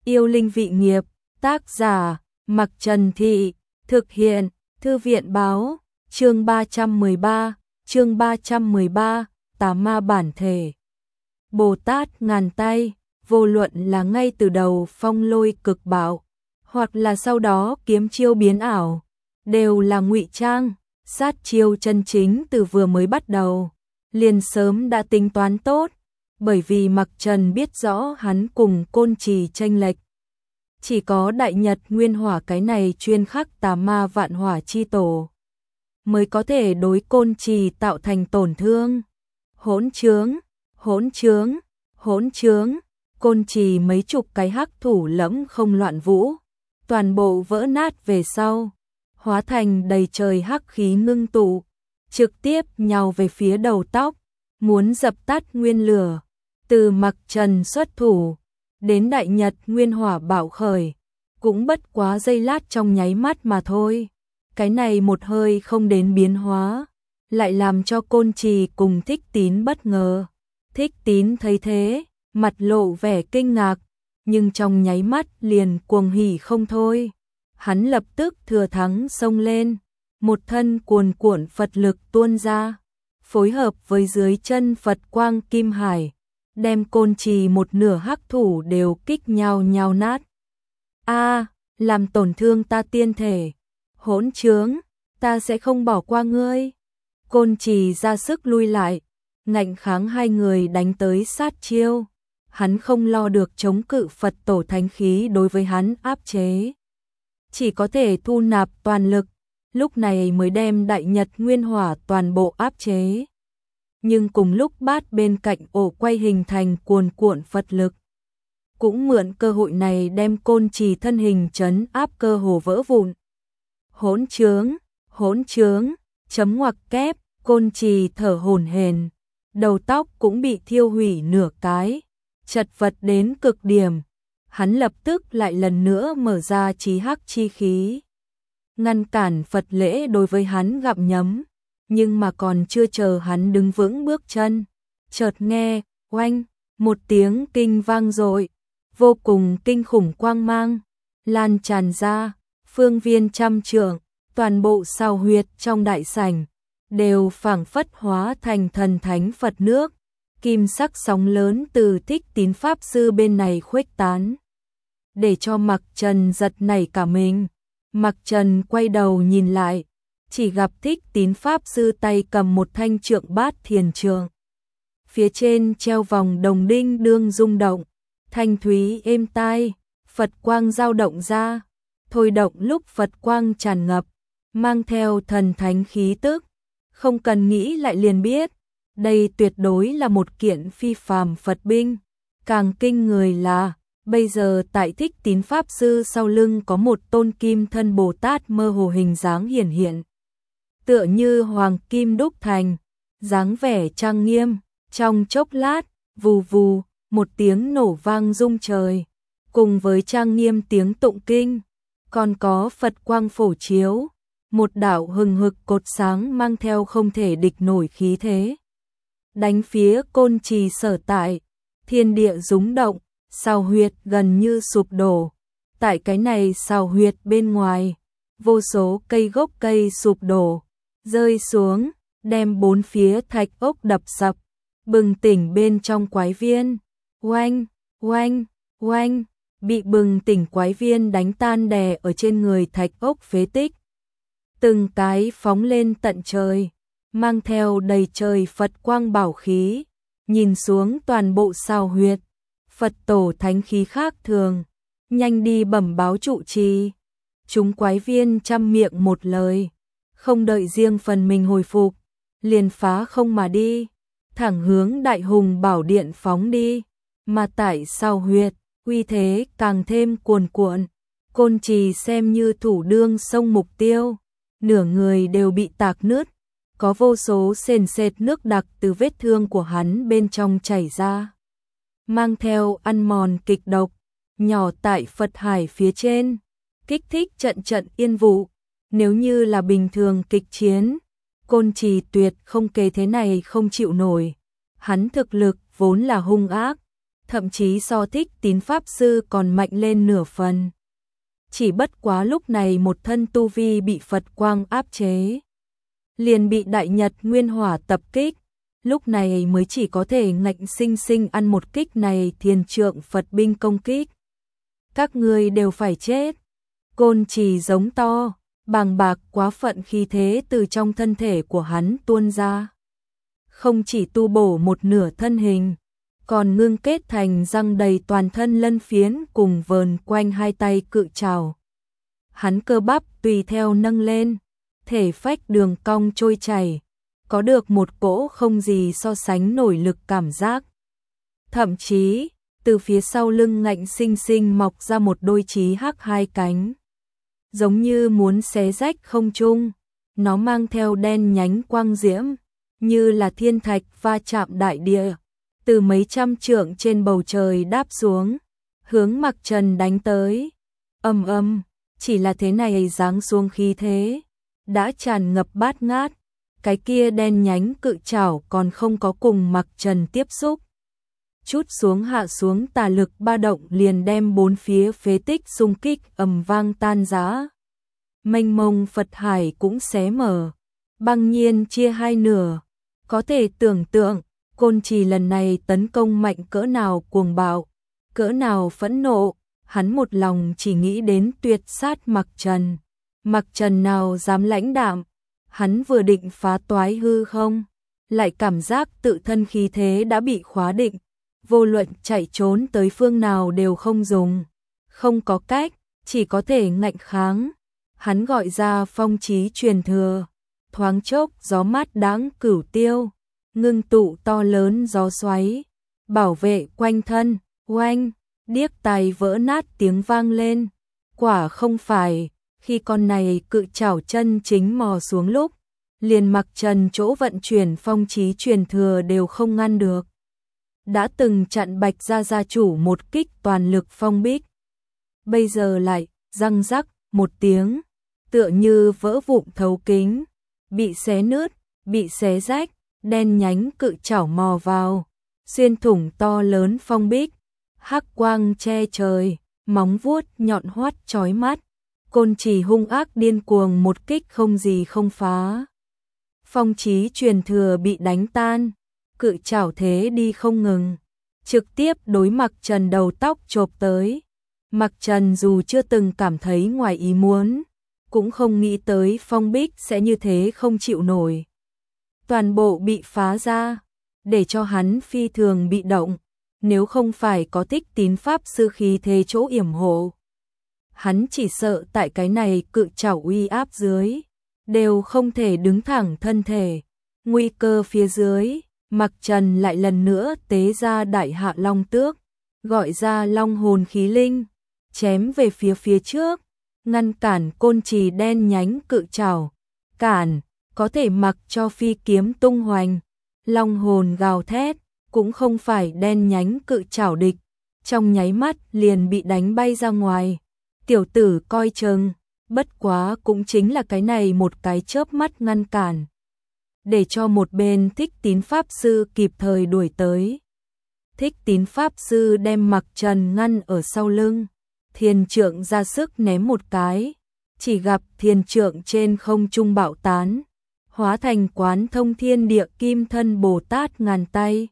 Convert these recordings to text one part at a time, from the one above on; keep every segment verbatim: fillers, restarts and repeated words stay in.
Yêu linh vị nghiệp, tác giả, Mặc Trần Thị, thực hiện, Thư viện báo, chương ba trăm mười ba, chương ba trăm mười ba, Tà ma bản thể. Bồ Tát ngàn tay, vô luận là ngay từ đầu phong lôi cực bạo, hoặc là sau đó kiếm chiêu biến ảo, đều là ngụy trang, sát chiêu chân chính từ vừa mới bắt đầu, liền sớm đã tính toán tốt, bởi vì Mặc Trần biết rõ hắn cùng Côn Trì chênh lệch. Chỉ có Đại Nhật Nguyên Hỏa cái này chuyên khắc tà ma vạn hỏa chi tổ mới có thể đối Côn Trì tạo thành tổn thương. Hỗn trướng, hỗn trướng, hỗn trướng, Côn Trì mấy chục cái hắc thủ lẫm không loạn vũ, toàn bộ vỡ nát về sau, hóa thành đầy trời hắc khí ngưng tụ, trực tiếp nhào về phía đầu tóc, muốn dập tắt nguyên lửa. Từ Mặc Trần xuất thủ đến Đại Nhật Nguyên Hỏa bạo khởi, cũng bất quá giây lát trong nháy mắt mà thôi. Cái này một hơi không đến biến hóa, lại làm cho Côn Trì cùng Thích Tín bất ngờ. Thích Tín thấy thế, mặt lộ vẻ kinh ngạc, nhưng trong nháy mắt liền cuồng hỉ không thôi. Hắn lập tức thừa thắng xông lên, một thân cuồn cuộn Phật lực tuôn ra, phối hợp với dưới chân Phật quang kim hải, đem Côn Trì một nửa hắc thủ đều kích nhào nhào nát. A, làm tổn thương ta tiên thể, hỗn trướng, ta sẽ không bỏ qua ngươi. Côn Trì ra sức lui lại, ngạnh kháng hai người đánh tới sát chiêu. Hắn không lo được chống cự Phật tổ thánh khí đối với hắn áp chế, chỉ có thể thu nạp toàn lực, lúc này mới đem Đại Nhật Nguyên Hỏa toàn bộ áp chế. Nhưng cùng lúc bát bên cạnh ổ quay hình thành cuồn cuộn Phật lực, cũng mượn cơ hội này đem Côn Trì thân hình trấn áp cơ hồ vỡ vụn. Hỗn trướng, hỗn trướng, chấm ngoặc kép, Côn Trì thở hổn hển, đầu tóc cũng bị thiêu hủy nửa cái, chật vật đến cực điểm. Hắn lập tức lại lần nữa mở ra chí hắc chi khí, ngăn cản Phật lễ đối với hắn gặm nhấm. Nhưng mà còn chưa chờ hắn đứng vững bước chân, chợt nghe, oanh, một tiếng kinh vang dội, vô cùng kinh khủng quang mang, lan tràn ra, phương viên trăm trượng, toàn bộ sao huyệt trong đại sảnh, đều phảng phất hóa thành thần thánh Phật nước, kim sắc sóng lớn từ Thích Tín Pháp Sư bên này khuếch tán, để cho Mặc Trần giật nảy cả mình. Mặc Trần quay đầu nhìn lại, chỉ gặp Thích Tín Pháp Sư tay cầm một thanh trượng bát thiền trượng. Phía trên treo vòng đồng đinh đương rung động, thanh thúy êm tai, Phật quang dao động ra, thôi động lúc Phật quang tràn ngập, mang theo thần thánh khí tức, không cần nghĩ lại liền biết, đây tuyệt đối là một kiện phi phàm Phật binh. Càng kinh người là, bây giờ tại Thích Tín Pháp Sư sau lưng có một tôn kim thân Bồ Tát mơ hồ hình dáng hiển hiện, tựa như hoàng kim đúc thành, dáng vẻ trang nghiêm. Trong chốc lát, vù vù, một tiếng nổ vang rung trời, cùng với trang nghiêm tiếng tụng kinh, còn có Phật quang phổ chiếu, một đạo hừng hực cột sáng mang theo không thể địch nổi khí thế, đánh phía Côn Trì sở tại. Thiên địa rúng động, sao huyệt gần như sụp đổ. Tại cái này sao huyệt bên ngoài, vô số cây gốc cây sụp đổ, rơi xuống, đem bốn phía thạch ốc đập sập, bừng tỉnh bên trong quái viên. Oanh, oanh, oanh, bị bừng tỉnh quái viên đánh tan đè ở trên người thạch ốc phế tích. Từng cái phóng lên tận trời, mang theo đầy trời Phật quang bảo khí, nhìn xuống toàn bộ sao huyệt. Phật tổ thánh khí khác thường, nhanh đi bẩm báo trụ trì. Chúng quái viên trăm miệng một lời, không đợi riêng phần mình hồi phục, liền phá không mà đi, thẳng hướng Đại Hùng Bảo Điện phóng đi. Mà tại sao huyệt, uy thế càng thêm cuồn cuộn, Côn Trì xem như thủ đương sông mục tiêu, nửa người đều bị tạc nứt, có vô số sền sệt nước đặc từ vết thương của hắn bên trong chảy ra, mang theo ăn mòn kịch độc, nhỏ tại Phật hải phía trên, kích thích trận trận yên vụ. Nếu như là bình thường kịch chiến, Côn Trì tuyệt không kề thế này không chịu nổi. Hắn thực lực vốn là hung ác, thậm chí so Thích Tín Pháp Sư còn mạnh lên nửa phần. Chỉ bất quá lúc này một thân tu vi bị Phật quang áp chế, liền bị Đại Nhật Nguyên Hỏa tập kích, lúc này mới chỉ có thể ngạnh sinh sinh ăn một kích này thiền trượng Phật binh công kích. Các ngươi đều phải chết. Côn Trì giống to, bàng bạc quá phận khí thế từ trong thân thể của hắn tuôn ra. Không chỉ tu bổ một nửa thân hình, còn ngưng kết thành răng đầy toàn thân lân phiến cùng vờn quanh hai tay cự trảo. Hắn cơ bắp tùy theo nâng lên, thể phách đường cong trôi chảy, có được một cỗ không gì so sánh nổi lực cảm giác. Thậm chí, từ phía sau lưng ngạnh sinh sinh mọc ra một đôi chí hắc hai cánh, giống như muốn xé rách không trung. Nó mang theo đen nhánh quang diễm, như là thiên thạch va chạm đại địa, từ mấy trăm trượng trên bầu trời đáp xuống, hướng Mặc Trần đánh tới. Ầm ầm, chỉ là thế này giáng xuống khí thế đã tràn ngập bát ngát, cái kia đen nhánh cự trảo còn không có cùng Mặc Trần tiếp xúc, chút xuống hạ xuống tà lực ba động liền đem bốn phía phế tích xung kích ầm vang tan rã. Mênh mông Phật hải cũng xé mở, băng nhiên chia hai nửa. Có thể tưởng tượng, Côn Trì lần này tấn công mạnh cỡ nào cuồng bạo, cỡ nào phẫn nộ, hắn một lòng chỉ nghĩ đến tuyệt sát Mặc Trần. Mặc Trần nào dám lãnh đạm, hắn vừa định phá toái hư không, lại cảm giác tự thân khí thế đã bị khóa định, vô luận chạy trốn tới phương nào đều không dùng, không có cách, chỉ có thể ngạnh kháng. Hắn gọi ra phong chí truyền thừa, thoáng chốc gió mát đáng cửu tiêu, ngưng tụ to lớn gió xoáy, bảo vệ quanh thân. Oanh, điếc tai vỡ nát tiếng vang lên. Quả không phải, khi con này cự chảo chân chính mò xuống lúc, liền Mặc Trần chỗ vận chuyển phong chí truyền thừa đều không ngăn được. Đã từng chặn Bạch gia gia chủ một kích toàn lực phong bích, bây giờ lại răng rắc một tiếng, tựa như vỡ vụn thấu kính, bị xé nứt, bị xé rách, đen nhánh cự chảo mò vào, xuyên thủng to lớn phong bích, hắc quang che trời, móng vuốt nhọn hoắt chói mắt. Côn Trì hung ác điên cuồng một kích không gì không phá. Phong chí truyền thừa bị đánh tan, cự chảo thế đi không ngừng, trực tiếp đối Mặc Trần đầu tóc chộp tới. Mặc Trần dù chưa từng cảm thấy ngoài ý muốn, cũng không nghĩ tới phong bích sẽ như thế không chịu nổi. Toàn bộ bị phá ra, để cho hắn phi thường bị động, nếu không phải có Thích Tín Pháp Sư khí thế chỗ yểm hộ, hắn chỉ sợ tại cái này cự chảo uy áp dưới, đều không thể đứng thẳng thân thể. Nguy cơ phía dưới, Mặc Trần lại lần nữa tế ra Đại Hạ Long Tước, gọi ra Long hồn khí linh, chém về phía phía trước, ngăn cản Côn Trì đen nhánh cự chảo. Cản, có thể mặc cho phi kiếm tung hoành, long hồn gào thét, cũng không phải đen nhánh cự chảo địch, trong nháy mắt liền bị đánh bay ra ngoài. Tiểu tử coi chừng, bất quá cũng chính là cái này một cái chớp mắt ngăn cản, để cho một bên Thích Tín Pháp Sư kịp thời đuổi tới. Thích Tín Pháp Sư đem Mặc Trần ngăn ở sau lưng, thiền trượng ra sức ném một cái, chỉ gặp thiền trượng trên không trung bạo tán, hóa thành quán thông thiên địa kim thân Bồ Tát ngàn tay.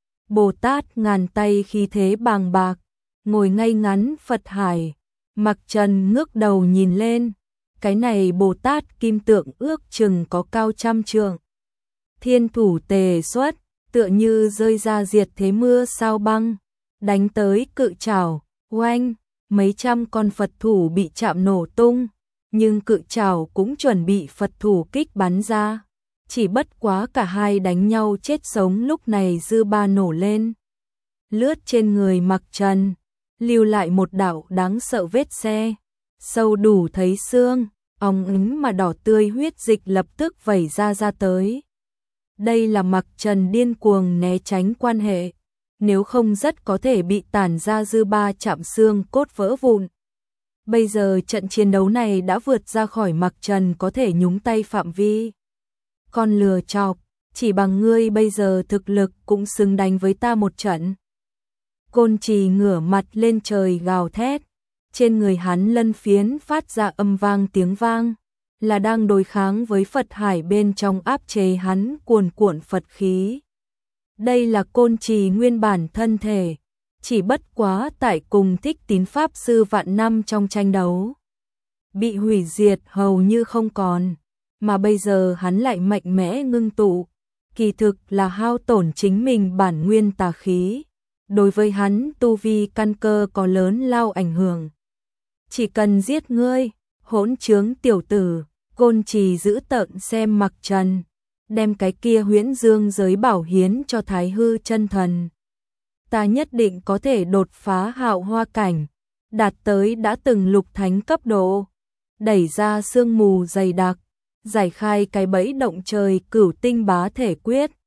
Bồ Tát ngàn tay khí thế bàng bạc, ngồi ngay ngắn Phật hải. Mặc Trần ngước đầu nhìn lên, cái này Bồ Tát kim tượng ước chừng có cao trăm trượng. Thiên thủ tề xuất, tựa như rơi ra diệt thế mưa sao băng, đánh tới cự chảo. Oanh, mấy trăm con Phật thủ bị chạm nổ tung, nhưng cự chảo cũng chuẩn bị Phật thủ kích bắn ra. Chỉ bất quá cả hai đánh nhau chết sống lúc này dư ba nổ lên, lướt trên người Mặc Trần, lưu lại một đạo đáng sợ vết xe, sâu đủ thấy xương, óng ánh mà đỏ tươi huyết dịch lập tức vẩy ra ra tới. Đây là Mặc Trần điên cuồng né tránh quan hệ, nếu không rất có thể bị tản ra dư ba chạm xương cốt vỡ vụn. Bây giờ trận chiến đấu này đã vượt ra khỏi Mặc Trần có thể nhúng tay phạm vi. Con lừa chọc, chỉ bằng ngươi bây giờ thực lực cũng xứng đánh với ta một trận. Côn Trì ngửa mặt lên trời gào thét, trên người hắn lân phiến phát ra âm vang tiếng vang, là đang đối kháng với Phật hải bên trong áp chế hắn cuồn cuộn Phật khí. Đây là Côn Trì nguyên bản thân thể, chỉ bất quá tại cùng Thích Tín Pháp Sư vạn năm trong tranh đấu, bị hủy diệt hầu như không còn, mà bây giờ hắn lại mạnh mẽ ngưng tụ, kỳ thực là hao tổn chính mình bản nguyên tà khí. Đối với hắn tu vi căn cơ có lớn lao ảnh hưởng. Chỉ cần giết ngươi, hỗn trướng tiểu tử, Côn Trì giữ tợn xem Mặc Trần, đem cái kia huyễn dương giới bảo hiến cho Thái Hư chân thần. Ta nhất định có thể đột phá hạo hoa cảnh, đạt tới đã từng lục thánh cấp độ, đẩy ra sương mù dày đặc, giải khai cái bẫy động trời cửu tinh bá thể quyết,